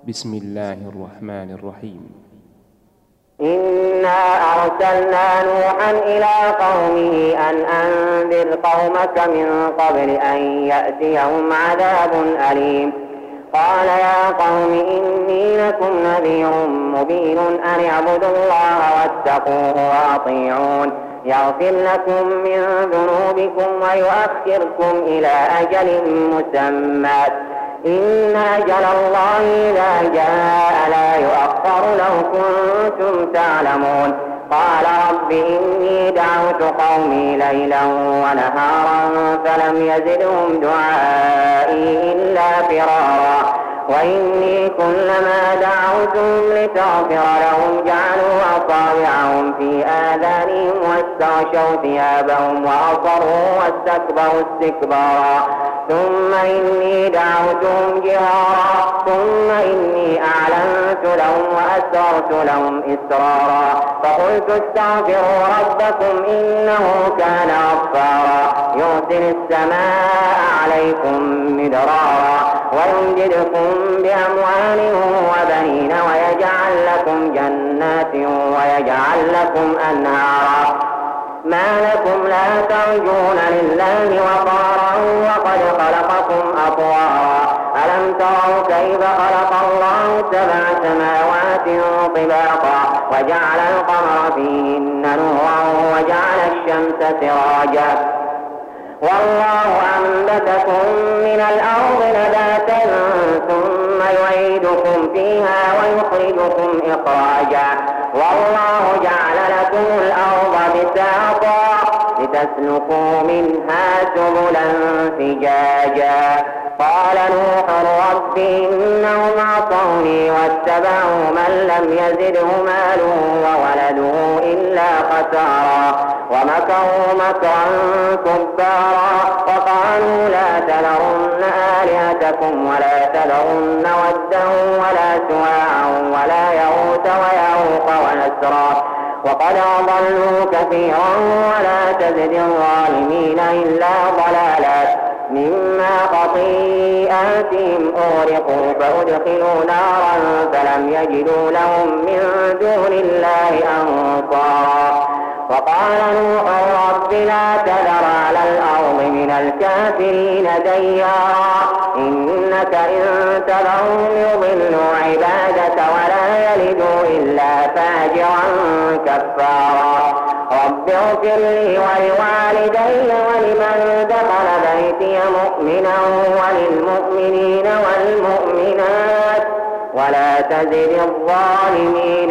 بسم الله الرحمن الرحيم. إنا أرسلنا نوحا إلى قومه أن أنذر قومك من قبل أن يأتيهم عذاب أليم. قال يا قوم إني لكم نذير مبين أن اعبدوا الله واتقوه وأطيعون يغفر لكم من ذنوبكم ويؤخركم إلى أجل مسمى إن أجل الله إذا جاء لا يؤخر لو كنتم تعلمون. قال رب إني دعوت قومي ليلا ونهارا فلم يزدهم دعائي إلا فرارا وإني كلما دعوتهم لتغفر لهم جعلوا أصابعهم في آذانهم واستغشوا ثيابهم وأصروا واستكبروا استكبارا ثم إني دعوتهم جهارا ثم إني أعلنت لهم وأسررت لهم إسرارا فقلت استغفروا ربكم إنه كان غفارا يرسل السماء عليكم مدرارا ويمددكم بأموال وبنين ويجعل لكم جنات ويجعل لكم أنهارا ما لكم لا ترجون لله وقارا وقد خلقكم أطوارا ألم تروا كيف خلق الله 7 سماوات طباقا وجعل القمر فيهن نورا وجعل الشمس سراجا والله أنبتكم من الأرض نباتا ثم يعيدكم فيها ويخرجكم إخراجا والله جعل لكم الأرض بساطا لتسلكوا منها سبلا فجاجا. قال نوح رب إنهم عصوني واتبعوا من لم يزده ماله وولده إلا خسارا ومكروا مكرا كبارا وقالوا لا تذرن آلهتكم ولا تذرن ودا ولا سواعا ولا يغوث ويعوق ونسرا وقد أضلوا كثيرا ولا تزد الظالمين إلا ضلالا مما خطيئاتهم أغرقوا فأدخلوا نارا فلم يجدوا لهم من دون الله أنصارا. وقال نوح رب لا تذر على الأرض من الكافرين ديارا إنك إن تذرهم يضلوا عبادك ولا يلدوا إلا فاجرا كفارا. رب اغفر لي ولوالدي ولمن دخل بيتي مؤمنا وللمؤمنين والمؤمنات ولا تزد الظالمين